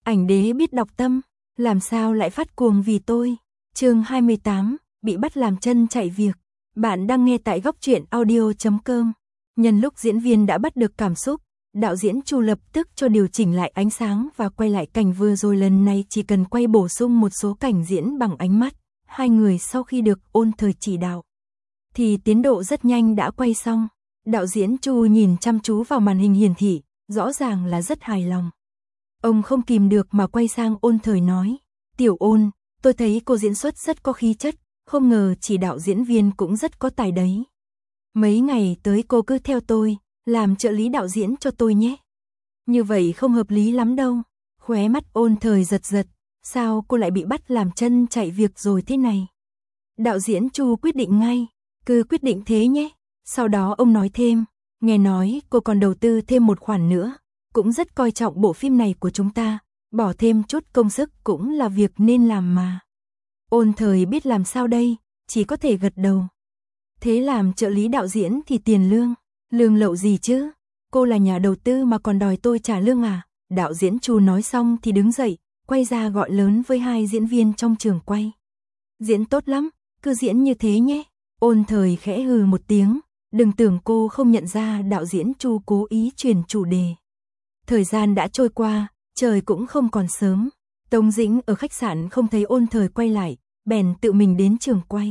Ảnh đế biết đọc tâm, làm sao lại phát cuồng vì tôi. Chương 28, bị bắt làm chân chạy việc. Bạn đang nghe tại góc truyện audio.com. Nhân lúc diễn viên đã bắt được cảm xúc, đạo diễn Chu lập tức cho điều chỉnh lại ánh sáng và quay lại cảnh vừa rồi, lần này chỉ cần quay bổ sung một số cảnh diễn bằng ánh mắt. Hai người sau khi được Ôn Thời chỉ đạo thì tiến độ rất nhanh đã quay xong. Đạo diễn Chu nhìn chăm chú vào màn hình hiển thị, rõ ràng là rất hài lòng. Ông không kìm được mà quay sang Ôn Thời nói, Tiểu Ôn, tôi thấy cô diễn xuất rất có khí chất, không ngờ chỉ đạo diễn viên cũng rất có tài đấy. Mấy ngày tới cô cứ theo tôi, làm trợ lý đạo diễn cho tôi nhé. Như vậy không hợp lý lắm đâu. Khóe mắt Ôn Thời giật giật, sao cô lại bị bắt làm chân chạy việc rồi thế này? Đạo diễn Chu quyết định ngay, cứ quyết định thế nhé. Sau đó ông nói thêm, nghe nói cô còn đầu tư thêm một khoản nữa, cũng rất coi trọng bộ phim này của chúng ta, bỏ thêm chút công sức cũng là việc nên làm mà. Ôn Thời biết làm sao đây, chỉ có thể gật đầu. Thế làm trợ lý đạo diễn thì tiền lương lậu gì chứ? Cô là nhà đầu tư mà còn đòi tôi trả lương à? Đạo diễn Chu nói xong thì đứng dậy, quay ra gọi lớn với hai diễn viên trong trường quay. Diễn tốt lắm, cứ diễn như thế nhé. Ôn Thời khẽ hừ một tiếng, đừng tưởng cô không nhận ra đạo diễn Chu cố ý chuyển chủ đề. Thời gian đã trôi qua, trời cũng không còn sớm. Tống Dĩnh ở khách sạn không thấy Ôn Thời quay lại, bèn tự mình đến trường quay.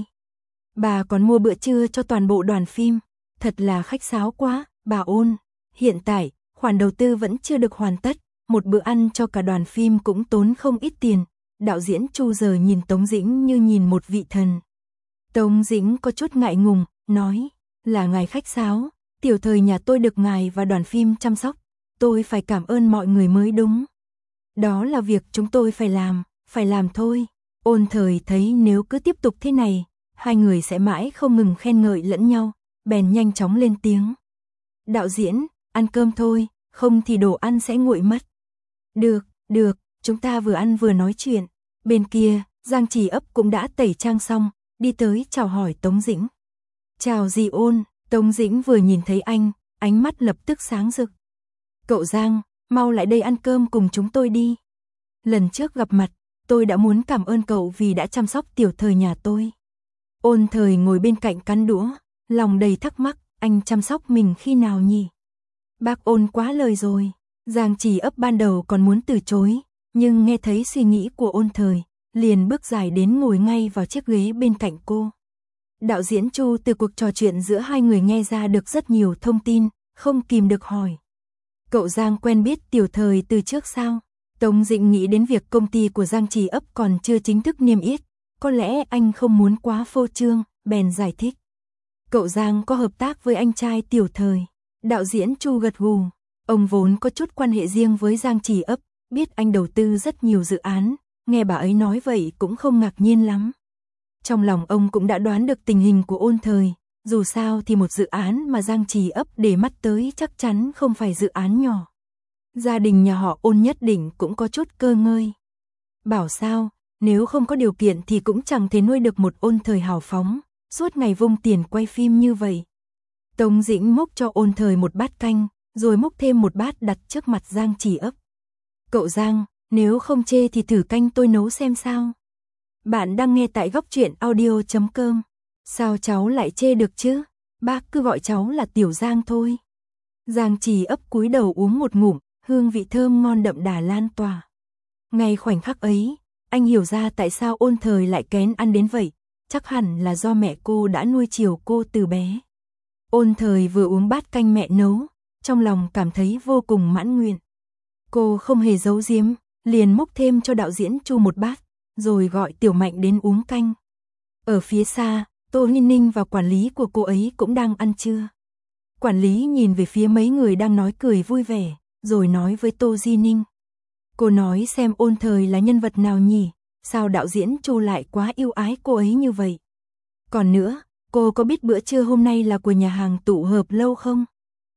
Bà còn mua bữa trưa cho toàn bộ đoàn phim, thật là khách sáo quá, bà Ôn. Hiện tại, khoản đầu tư vẫn chưa được hoàn tất, một bữa ăn cho cả đoàn phim cũng tốn không ít tiền. Đạo diễn Chu giờ nhìn Tống Dĩnh như nhìn một vị thần. Tống Dĩnh có chút ngại ngùng, nói, là ngài khách sáo, Tiểu Thời nhà tôi được ngài và đoàn phim chăm sóc, tôi phải cảm ơn mọi người mới đúng. Đó là việc chúng tôi phải làm thôi. Ôn Thời thấy nếu cứ tiếp tục thế này, hai người sẽ mãi không ngừng khen ngợi lẫn nhau, bèn nhanh chóng lên tiếng. Đạo diễn, ăn cơm thôi, không thì đồ ăn sẽ nguội mất. Được, chúng ta vừa ăn vừa nói chuyện. Bên kia, Giang Chỉ Ấp cũng đã tẩy trang xong, đi tới chào hỏi Tống Dĩnh. Chào dì Ôn. Tống Dĩnh vừa nhìn thấy anh, ánh mắt lập tức sáng rực. Cậu Giang, mau lại đây ăn cơm cùng chúng tôi đi. Lần trước gặp mặt, tôi đã muốn cảm ơn cậu vì đã chăm sóc Tiểu Thời nhà tôi. Ôn Thời ngồi bên cạnh cắn đũa, lòng đầy thắc mắc, anh chăm sóc mình khi nào nhỉ? Bác Ôn quá lời rồi. Giang Chỉ Ấp ban đầu còn muốn từ chối, nhưng nghe thấy suy nghĩ của Ôn Thời, liền bước dài đến ngồi ngay vào chiếc ghế bên cạnh cô. Đạo diễn Chu từ cuộc trò chuyện giữa hai người nghe ra được rất nhiều thông tin, không kìm được hỏi. Cậu Giang quen biết Tiểu Thời từ trước sao? Tống Dĩnh nghĩ đến việc công ty của Giang Chỉ Ấp còn chưa chính thức niêm yết, có lẽ anh không muốn quá phô trương, bèn giải thích. Cậu Giang có hợp tác với anh trai Tiểu Thời. Đạo diễn Chu gật gù, ông vốn có chút quan hệ riêng với Giang Chỉ Ấp, biết anh đầu tư rất nhiều dự án, nghe bà ấy nói vậy cũng không ngạc nhiên lắm. Trong lòng ông cũng đã đoán được tình hình của Ôn Thời, dù sao thì một dự án mà Giang Chỉ Ấp để mắt tới chắc chắn không phải dự án nhỏ. Gia đình nhà họ Ôn nhất định cũng có chút cơ ngơi. Bảo sao, nếu không có điều kiện thì cũng chẳng thể nuôi được một Ôn Thời hào phóng, suốt ngày vung tiền quay phim như vậy. Tống Dĩnh múc cho Ôn Thời một bát canh, rồi múc thêm một bát đặt trước mặt Giang Chỉ Ấp. Cậu Giang, nếu không chê thì thử canh tôi nấu xem sao. Bạn đang nghe tại góc truyện audio.com. Sao cháu lại chê được chứ? Bác cứ gọi cháu là Tiểu Giang thôi. Giang Chỉ Ấp cúi đầu uống một ngụm, hương vị thơm ngon đậm đà lan tỏa. Ngay khoảnh khắc ấy, anh hiểu ra tại sao Ôn Thời lại kén ăn đến vậy, chắc hẳn là do mẹ cô đã nuôi chiều cô từ bé. Ôn Thời vừa uống bát canh mẹ nấu, trong lòng cảm thấy vô cùng mãn nguyện. Cô không hề giấu giếm, liền múc thêm cho đạo diễn Chu một bát, rồi gọi Tiểu Mạnh đến uống canh. Ở phía xa, Tô Ninh Ninh và quản lý của cô ấy cũng đang ăn trưa. Quản lý nhìn về phía mấy người đang nói cười vui vẻ, rồi nói với Tô Di Ninh. Cô nói xem Ôn Thời là nhân vật nào nhỉ, sao đạo diễn Chu lại quá yêu ái cô ấy như vậy? Còn nữa, cô có biết bữa trưa hôm nay là của nhà hàng Tụ Hợp Lâu không?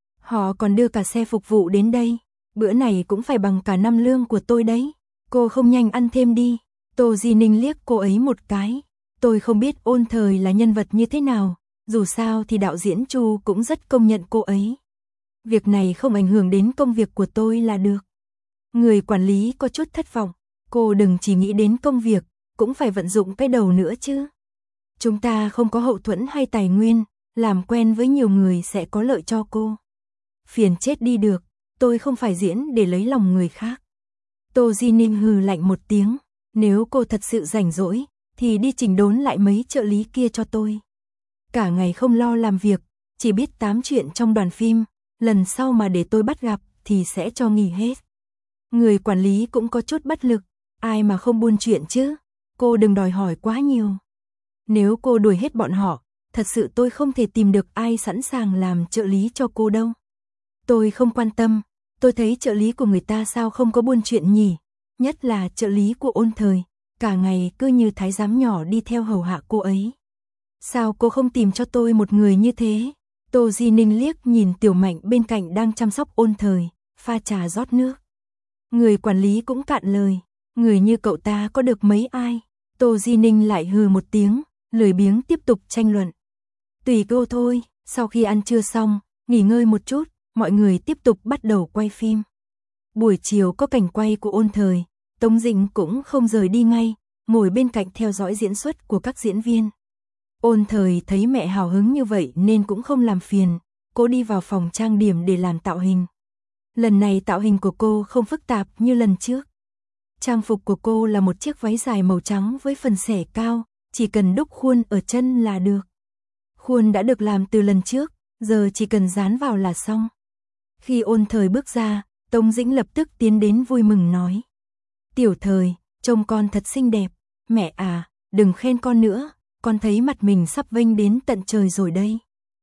Họ còn đưa cả xe phục vụ đến đây, bữa này cũng phải bằng cả năm lương của tôi đấy. Cô không nhanh ăn thêm đi. Tô Di Ninh liếc cô ấy một cái. Tôi không biết Ôn Thời là nhân vật như thế nào, dù sao thì đạo diễn Chu cũng rất công nhận cô ấy. Việc này không ảnh hưởng đến công việc của tôi là được. Người quản lý có chút thất vọng. Cô đừng chỉ nghĩ đến công việc, cũng phải vận dụng cái đầu nữa chứ. Chúng ta không có hậu thuẫn hay tài nguyên, làm quen với nhiều người sẽ có lợi cho cô. Phiền chết đi được, tôi không phải diễn để lấy lòng người khác. Tô Di Ninh hừ lạnh một tiếng, nếu cô thật sự rảnh rỗi, thì đi chỉnh đốn lại mấy trợ lý kia cho tôi. Cả ngày không lo làm việc, chỉ biết tám chuyện trong đoàn phim, lần sau mà để tôi bắt gặp thì sẽ cho nghỉ hết. Người quản lý cũng có chút bất lực, ai mà không buôn chuyện chứ, cô đừng đòi hỏi quá nhiều. Nếu cô đuổi hết bọn họ, thật sự tôi không thể tìm được ai sẵn sàng làm trợ lý cho cô đâu. Tôi không quan tâm, tôi thấy trợ lý của người ta sao không có buôn chuyện nhỉ, nhất là trợ lý của Ôn Thời, cả ngày cứ như thái giám nhỏ đi theo hầu hạ cô ấy. Sao cô không tìm cho tôi một người như thế? Tô Di Ninh liếc nhìn Tiểu Mạnh bên cạnh đang chăm sóc Ôn Thời, pha trà rót nước. Người quản lý cũng cạn lời, người như cậu ta có được mấy ai? Tô Di Ninh lại hừ một tiếng, lười biếng tiếp tục tranh luận. Tùy cô thôi, sau khi ăn trưa xong, nghỉ ngơi một chút, mọi người tiếp tục bắt đầu quay phim. Buổi chiều có cảnh quay của Ôn Thời, Tống Dĩnh cũng không rời đi ngay, ngồi bên cạnh theo dõi diễn xuất của các diễn viên. Ôn Thời thấy mẹ hào hứng như vậy nên cũng không làm phiền, cô đi vào phòng trang điểm để làm tạo hình. Lần này tạo hình của cô không phức tạp như lần trước. Trang phục của cô là một chiếc váy dài màu trắng với phần xẻ cao, chỉ cần đúc khuôn ở chân là được. Khuôn đã được làm từ lần trước, giờ chỉ cần dán vào là xong. Khi Ôn Thời bước ra, Tống Dĩnh lập tức tiến đến vui mừng nói. Tiểu Thời, trông con thật xinh đẹp, mẹ à, đừng khen con nữa, con thấy mặt mình sắp vênh đến tận trời rồi đây.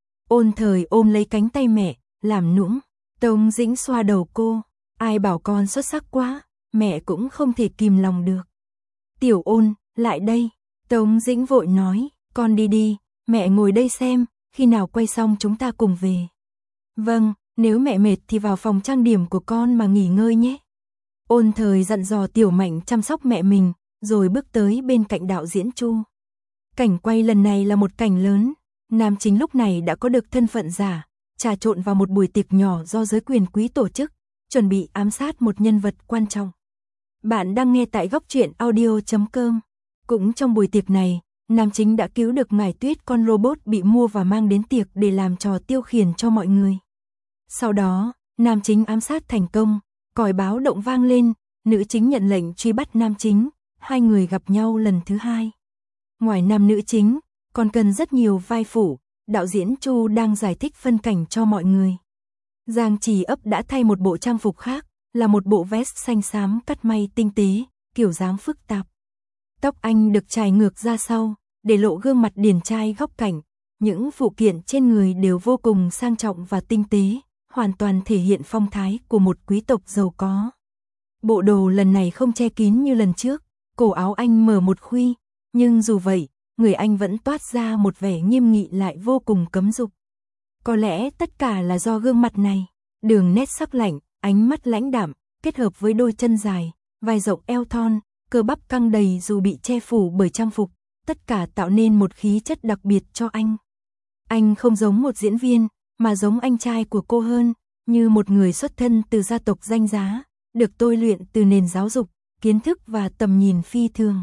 Ôn Thời ôm lấy cánh tay mẹ, làm nũng. Tống Dĩnh xoa đầu cô, ai bảo con xuất sắc quá, mẹ cũng không thể kìm lòng được. Tiểu Ôn, lại đây, Tống Dĩnh vội nói, con đi đi, mẹ ngồi đây xem, khi nào quay xong chúng ta cùng về. Vâng, nếu mẹ mệt thì vào phòng trang điểm của con mà nghỉ ngơi nhé. Ôn Thời dặn dò Tiểu Mạnh chăm sóc mẹ mình, rồi bước tới bên cạnh đạo diễn Chu. Cảnh quay lần này là một cảnh lớn, nam chính lúc này đã có được thân phận giả, trà trộn vào một buổi tiệc nhỏ do giới quyền quý tổ chức, chuẩn bị ám sát một nhân vật quan trọng. Bạn đang nghe tại góc truyện audio.com. Cũng trong buổi tiệc này, nam chính đã cứu được Ngải Tuyết, con robot bị mua và mang đến tiệc để làm trò tiêu khiển cho mọi người. Sau đó, nam chính ám sát thành công, còi báo động vang lên, nữ chính nhận lệnh truy bắt nam chính, hai người gặp nhau lần thứ hai. Ngoài nam nữ chính, còn cần rất nhiều vai phụ, đạo diễn Chu đang giải thích phân cảnh cho mọi người. Giang Trì Ấp đã thay một bộ trang phục khác, là một bộ vest xanh xám cắt may tinh tế, kiểu dáng phức tạp. Tóc anh được chải ngược ra sau, để lộ gương mặt điển trai góc cạnh, những phụ kiện trên người đều vô cùng sang trọng và tinh tế, hoàn toàn thể hiện phong thái của một quý tộc giàu có. Bộ đồ lần này không che kín như lần trước, cổ áo anh mở một khuy, nhưng dù vậy, người anh vẫn toát ra một vẻ nghiêm nghị lại vô cùng cấm dục. Có lẽ tất cả là do gương mặt này, đường nét sắc lạnh, ánh mắt lãnh đạm, kết hợp với đôi chân dài, vai rộng eo thon, cơ bắp căng đầy dù bị che phủ bởi trang phục, tất cả tạo nên một khí chất đặc biệt cho anh. Anh không giống một diễn viên, mà giống anh trai của cô hơn, như một người xuất thân từ gia tộc danh giá, được tôi luyện từ nền giáo dục, kiến thức và tầm nhìn phi thường.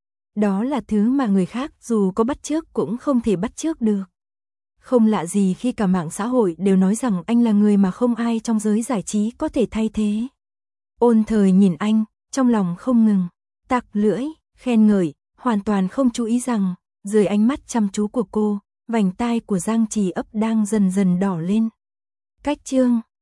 Đó là thứ mà người khác dù có bắt chước cũng không thể bắt chước được. Không lạ gì khi cả mạng xã hội đều nói rằng anh là người mà không ai trong giới giải trí có thể thay thế. Ôn Thời nhìn anh, trong lòng không ngừng tặc lưỡi, khen ngợi, hoàn toàn không chú ý rằng, dưới ánh mắt chăm chú của cô, vành tai của Giang Trì Ấp đang dần dần đỏ lên. Cách chương